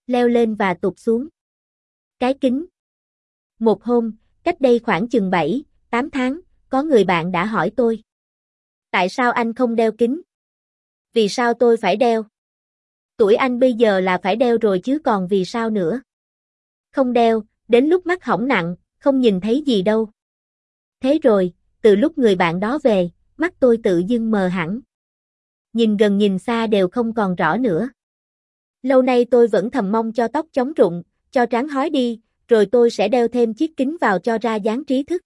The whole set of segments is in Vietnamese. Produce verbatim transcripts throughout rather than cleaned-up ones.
leo lên và tụt xuống. Cái kính. Một hôm, cách đây khoảng chừng bảy, tám tháng, có người bạn đã hỏi tôi. Tại sao anh không đeo kính? Vì sao tôi phải đeo? Tuổi anh bây giờ là phải đeo rồi chứ còn vì sao nữa? Không đeo, đến lúc mắt hỏng nặng, không nhìn thấy gì đâu. Thế rồi, từ lúc người bạn đó về, mắt tôi tự dưng mờ hẳn. Nhìn gần nhìn xa đều không còn rõ nữa. Lâu nay tôi vẫn thầm mong cho tóc chóng rụng, cho trán hói đi, rồi tôi sẽ đeo thêm chiếc kính vào cho ra dáng trí thức.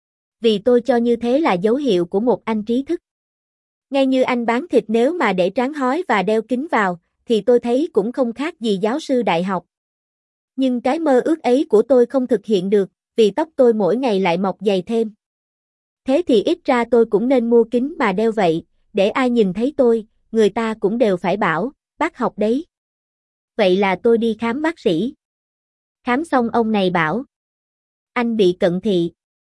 Vì tôi cho như thế là dấu hiệu của một anh trí thức. Ngay như anh bán thịt nếu mà để trán hói và đeo kính vào, thì tôi thấy cũng không khác gì giáo sư đại học. Nhưng cái mơ ước ấy của tôi không thực hiện được, vì tóc tôi mỗi ngày lại mọc dày thêm. Thế thì ít ra tôi cũng nên mua kính mà đeo vậy, để ai nhìn thấy tôi, người ta cũng đều phải bảo, bác học đấy. Vậy là tôi đi khám bác sĩ. Khám xong ông này bảo, anh bị cận thị.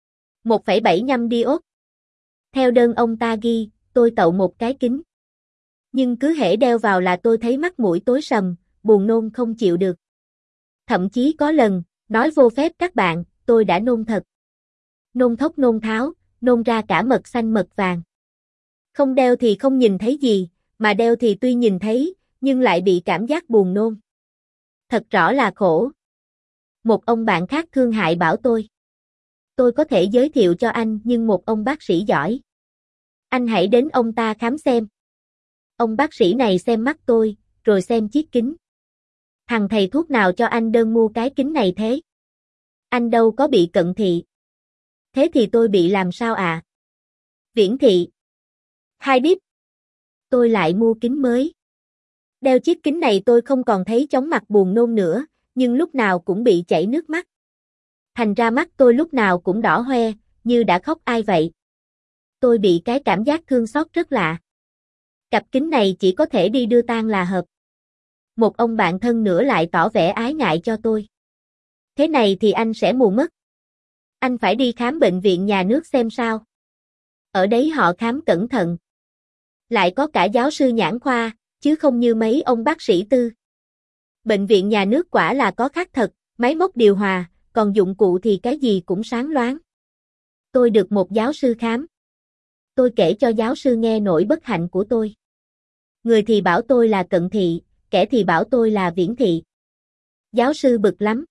một phẩy bảy nhăm dioptre. Theo đơn ông ta ghi, tôi tậu một cái kính. Nhưng cứ hễ đeo vào là tôi thấy mắt mũi tối sầm, buồn nôn không chịu được. Thậm chí có lần, nói vô phép các bạn, tôi đã nôn thật. Nôn thốc nôn tháo, nôn ra cả mật xanh mật vàng. Không đeo thì không nhìn thấy gì, mà đeo thì tuy nhìn thấy, nhưng lại bị cảm giác buồn nôn. Thật rõ là khổ. Một ông bạn khác thương hại bảo tôi. Tôi có thể giới thiệu cho anh nhưng một ông bác sĩ giỏi. Anh hãy đến ông ta khám xem. Ông bác sĩ này xem mắt tôi, rồi xem chiếc kính. Thằng thầy thuốc nào cho anh đơn mua cái kính này thế? Anh đâu có bị cận thị. Thế thì tôi bị làm sao à? Viễn thị. Hai đít. Tôi lại mua kính mới. Đeo chiếc kính này tôi không còn thấy chóng mặt buồn nôn nữa, nhưng lúc nào cũng bị chảy nước mắt. Thành ra mắt tôi lúc nào cũng đỏ hoe, như đã khóc ai vậy. Tôi bị cái cảm giác thương xót rất lạ. Cặp kính này chỉ có thể đi đưa tang là hợp. Một ông bạn thân nữa lại tỏ vẻ ái ngại cho tôi. Thế này thì anh sẽ mù mất. Anh phải đi khám bệnh viện nhà nước xem sao. Ở đấy họ khám cẩn thận. Lại có cả giáo sư nhãn khoa, chứ không như mấy ông bác sĩ tư. Bệnh viện nhà nước quả là có khác thật, máy móc điều hòa, còn dụng cụ thì cái gì cũng sáng loáng. Tôi được một giáo sư khám. Tôi kể cho giáo sư nghe nỗi bất hạnh của tôi. Người thì bảo tôi là cận thị, kẻ thì bảo tôi là viễn thị. Giáo sư bực lắm.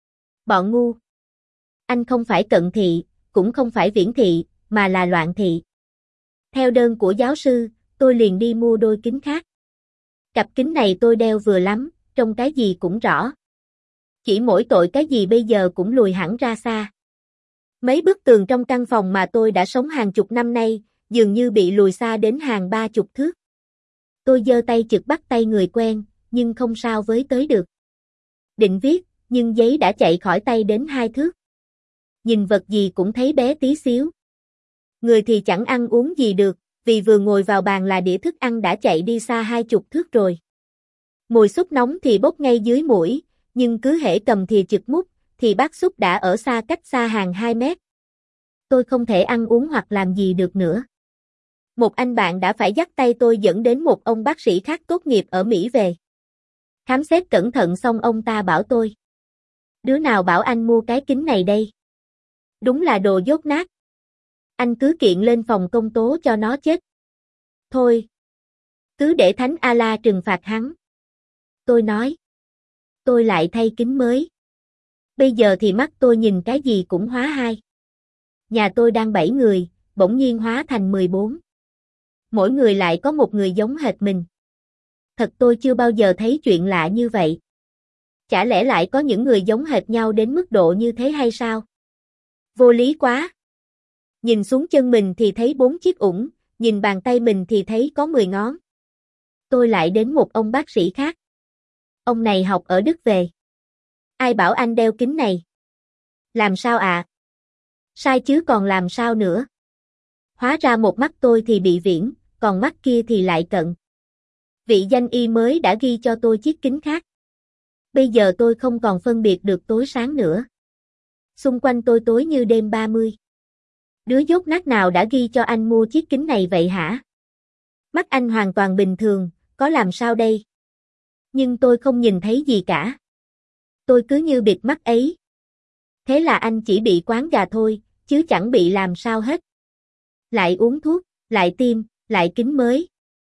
Bọn ngu. Anh không phải cận thị, cũng không phải viễn thị, mà là loạn thị. Theo đơn của giáo sư, tôi liền đi mua đôi kính khác. Cặp kính này tôi đeo vừa lắm, trông cái gì cũng rõ. Chỉ mỗi tội cái gì bây giờ cũng lùi hẳn ra xa. Mấy bức tường trong căn phòng mà tôi đã sống hàng chục năm nay, dường như bị lùi xa đến hàng ba chục thước. Tôi giơ tay chực bắt tay người quen, nhưng không sao với tới được. Định viết, nhưng giấy đã chạy khỏi tay đến hai thước. Nhìn vật gì cũng thấy bé tí xíu. Người thì chẳng ăn uống gì được, vì vừa ngồi vào bàn là đĩa thức ăn đã chạy đi xa hai chục thước rồi. Mùi súp nóng thì bốc ngay dưới mũi, nhưng cứ hễ cầm thìa chực múc, thì bát súp đã ở xa cách xa hàng hai mét. Tôi không thể ăn uống hoặc làm gì được nữa. Một anh bạn đã phải dắt tay tôi dẫn đến một ông bác sĩ khác tốt nghiệp ở Mỹ về. Khám xét cẩn thận xong ông ta bảo tôi. Đứa nào bảo anh mua cái kính này đây? Đúng là đồ dốt nát. Anh cứ kiện lên phòng công tố cho nó chết. Thôi. Cứ để Thánh Allah trừng phạt hắn. Tôi nói. Tôi lại thay kính mới. Bây giờ thì mắt tôi nhìn cái gì cũng hóa hai. Nhà tôi đang bảy người, bỗng nhiên hóa thành mười bốn. Mỗi người lại có một người giống hệt mình. Thật tôi chưa bao giờ thấy chuyện lạ như vậy. Chả lẽ lại có những người giống hệt nhau đến mức độ như thế hay sao? Vô lý quá. Nhìn xuống chân mình thì thấy bốn chiếc ủng, nhìn bàn tay mình thì thấy có mười ngón. Tôi lại đến một ông bác sĩ khác. Ông này học ở Đức về. Ai bảo anh đeo kính này? Làm sao ạ? À? Sai chứ còn làm sao nữa? Hóa ra một mắt tôi thì bị viễn, còn mắt kia thì lại cận. Vị danh y mới đã ghi cho tôi chiếc kính khác. Bây giờ tôi không còn phân biệt được tối sáng nữa. Xung quanh tôi tối như đêm ba mươi. Đứa dốt nát nào đã ghi cho anh mua chiếc kính này vậy hả? Mắt anh hoàn toàn bình thường, có làm sao đây? Nhưng tôi không nhìn thấy gì cả. Tôi cứ như bịt mắt ấy. Thế là anh chỉ bị quáng gà thôi, chứ chẳng bị làm sao hết. Lại uống thuốc, lại tiêm, lại kính mới.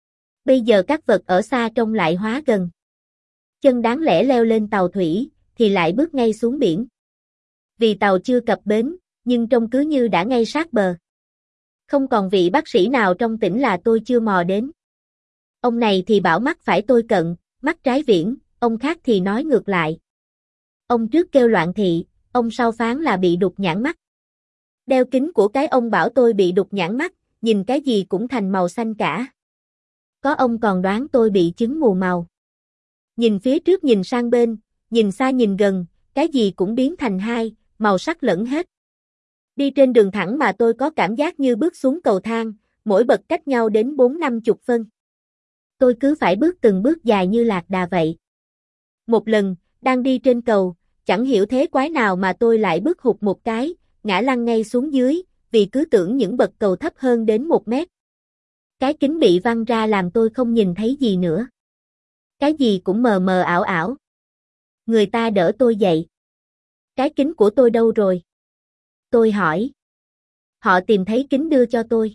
Bây giờ các vật ở xa trông lại hóa gần. Chân đáng lẽ leo lên tàu thủy, thì lại bước ngay xuống biển. Vì tàu chưa cập bến, nhưng trông cứ như đã ngay sát bờ. Không còn vị bác sĩ nào trong tỉnh là tôi chưa mò đến. Ông này thì bảo mắt phải tôi cận, mắt trái viễn, ông khác thì nói ngược lại. Ông trước kêu loạn thị, ông sau phán là bị đục nhãn mắt. Đeo kính của cái ông bảo tôi bị đục nhãn mắt, nhìn cái gì cũng thành màu xanh cả. Có ông còn đoán tôi bị chứng mù màu. Nhìn phía trước nhìn sang bên, nhìn xa nhìn gần, cái gì cũng biến thành hai, màu sắc lẫn hết. Đi trên đường thẳng mà tôi có cảm giác như bước xuống cầu thang, mỗi bậc cách nhau đến bốn năm chục phân. Tôi cứ phải bước từng bước dài như lạc đà vậy. Một lần, đang đi trên cầu, chẳng hiểu thế quái nào mà tôi lại bước hụt một cái, ngã lăn ngay xuống dưới, vì cứ tưởng những bậc cầu thấp hơn đến một mét. Cái kính bị văng ra làm tôi không nhìn thấy gì nữa. Cái gì cũng mờ mờ ảo ảo. Người ta đỡ tôi dậy. Cái kính của tôi đâu rồi? Tôi hỏi. Họ tìm thấy kính đưa cho tôi.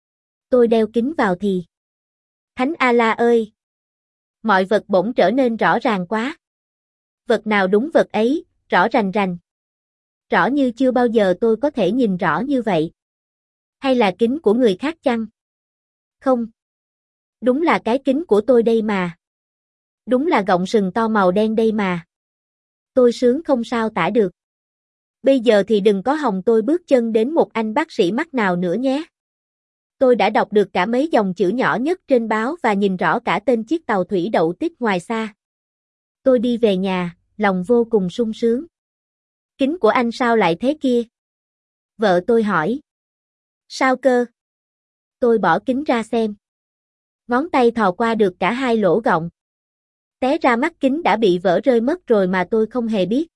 Tôi đeo kính vào thì. Thánh Allah ơi! Mọi vật bỗng trở nên rõ ràng quá. Vật nào đúng vật ấy, rõ rành rành. Rõ như chưa bao giờ tôi có thể nhìn rõ như vậy. Hay là kính của người khác chăng? Không. Đúng là cái kính của tôi đây mà. Đúng là gọng sừng to màu đen đây mà. Tôi sướng không sao tả được. Bây giờ thì đừng có hòng tôi bước chân đến một anh bác sĩ mắt nào nữa nhé. Tôi đã đọc được cả mấy dòng chữ nhỏ nhất trên báo và nhìn rõ cả tên chiếc tàu thủy đậu tít ngoài xa. Tôi đi về nhà, lòng vô cùng sung sướng. Kính của anh sao lại thế kia? Vợ tôi hỏi. Sao cơ? Tôi bỏ kính ra xem. Ngón tay thò qua được cả hai lỗ gọng. Té ra mắt kính đã bị vỡ rơi mất rồi mà tôi không hề biết.